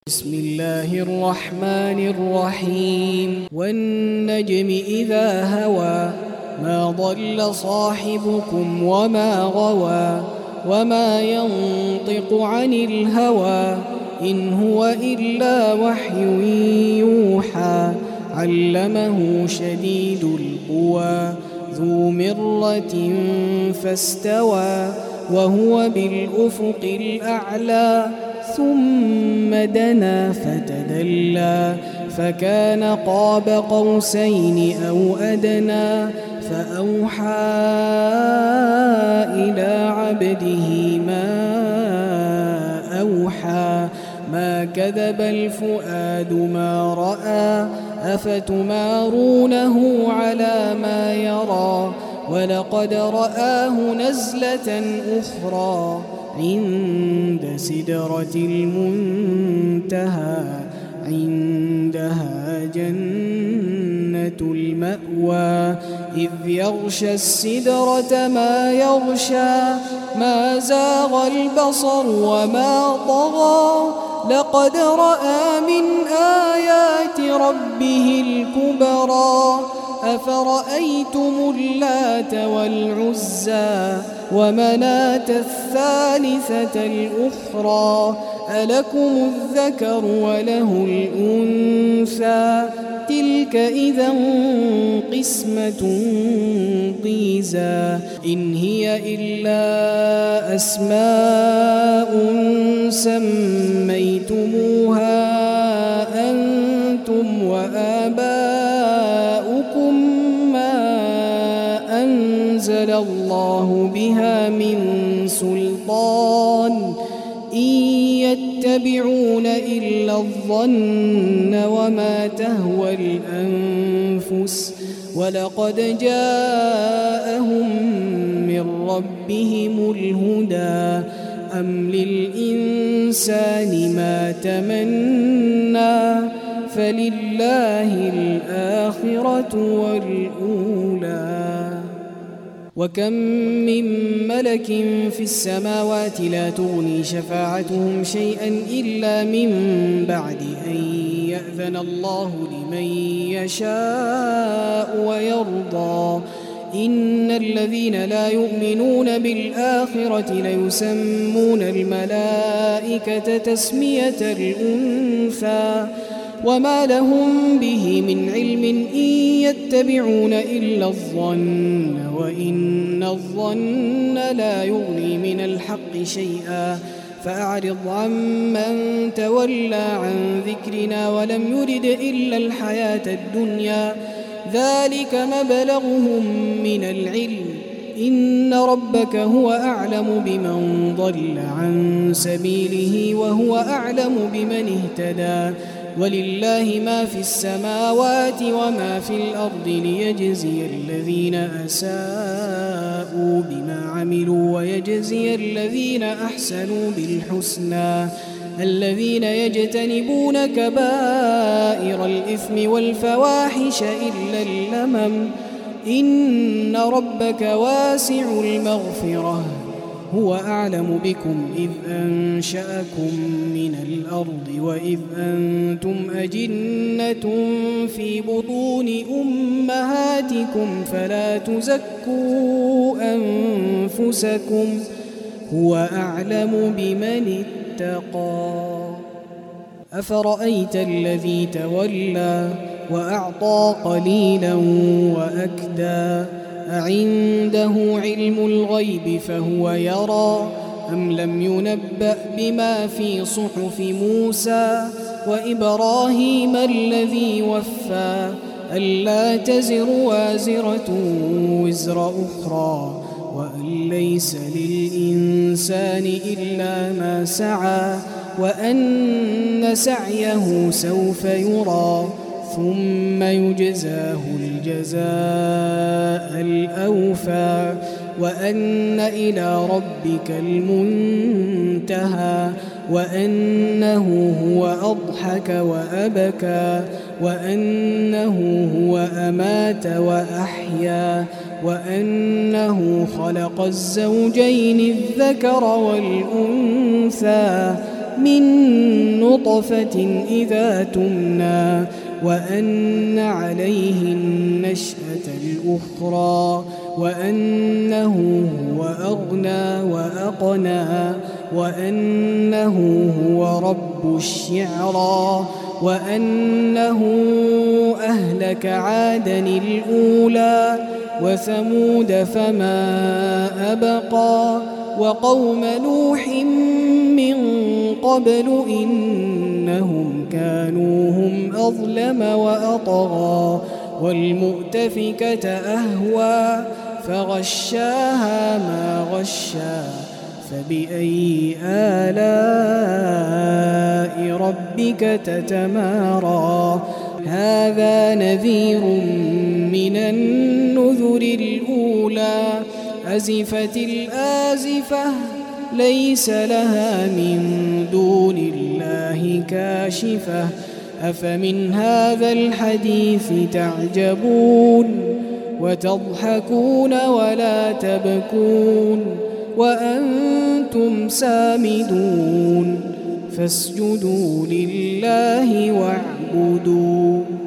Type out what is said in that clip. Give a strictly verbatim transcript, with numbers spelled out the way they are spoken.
بسم الله الرحمن الرحيم والنجم إذا هوى ما ضل صاحبكم وما غوى وما ينطق عن الهوى إن هو إلا وحي يوحى علمه شديد القوى ذو مرة فاستوى وهو بالأفق الأعلى ثم دنا فتدلى فكان قاب قوسين أو أدنى فأوحى إلى عبده ما أوحى ما كذب الفؤاد ما رأى أفتمارونه على ما يرى ولقد رآه نزلة أخرى عند سدرة المنتهى عندها جنة المأوى إذ يغشى السدرة ما يغشى ما زاغ البصر وما طغى لقد رأى من آيات ربه الكبرى أفرأيتم اللات والعزى ومناة الثالثة الأخرى ألكم الذكر وله الأنثى تلك إذا قسمة ضيزى إن هي إلا أسماء سميتموها أنتم وآباؤكم ما أنزل الله بها من سلطان إن يتبعون إلا الظن وما تهوى الأنفس ولقد جاءهم من ربهم الهدى أم للإنسان ما تمنى فلله الآخرة والأولى وكم من ملك في السماوات لا تغني شفاعتهم شيئا إلا من بعد أن يأذن الله لمن يشاء ويرضى إن الذين لا يؤمنون بالآخرة ليسمون الملائكة تسمية الأنثى وما لهم به من علم إن يتبعون إلا الظن وإن الظن لا يغني من الحق شيئا فأعرض عمن تولى عن ذكرنا ولم يرد إلا الحياة الدنيا ذلك مبلغهم من العلم إن ربك هو أعلم بمن ضل عن سبيله وهو أعلم بمن اهتدى ولله ما في السماوات وما في الأرض ليجزي الذين أساءوا بما عملوا ويجزي الذين أحسنوا بالحسنى الذين يجتنبون كبائر الإثم والفواحش إلا اللمم إن ربك واسع المغفرة هو أعلم بكم إذ أنشأكم من الأرض وإذ أنتم أجنة في بطون أمهاتكم فلا تزكوا أنفسكم هو أعلم بمن اتقى أفرأيت الذي تولى وأعطى قليلا وأكدى أعنده علم الغيب فهو يرى أم لم ينبأ بما في صحف موسى وإبراهيم الذي وفى ألا تزر وازرة وزر أخرى وأن ليس للإنسان إلا ما سعى وأن سعيه سوف يرى ثم يجزاه الجزاء الأوفى وأن إلى ربك المنتهى وأنه هو أضحك وأبكى وأنه هو أمات وأحيا وأنه خلق الزوجين الذكر والأنثى من نطفة إذا تمنى وأن عليه النشأة الأخرى وأنه هو أغنى وأقنى وأنه هو رب الشعرى وأنه أهلك عادا الأولى وثمود فما أبقى وقوم نوح من قبل إنهم كانوا هم أظلم وأطغى والمؤتفكة أهوى فغشاها ما غشا فبأي آلاء ربك تتمارى هذا نذير من النذر الأولى أزفت الآزفة ليس لها من دون الله كاشفة أفمن هذا الحديث تعجبون وتضحكون ولا تبكون وأنتم سامدون فاسجدوا لله واعبدوا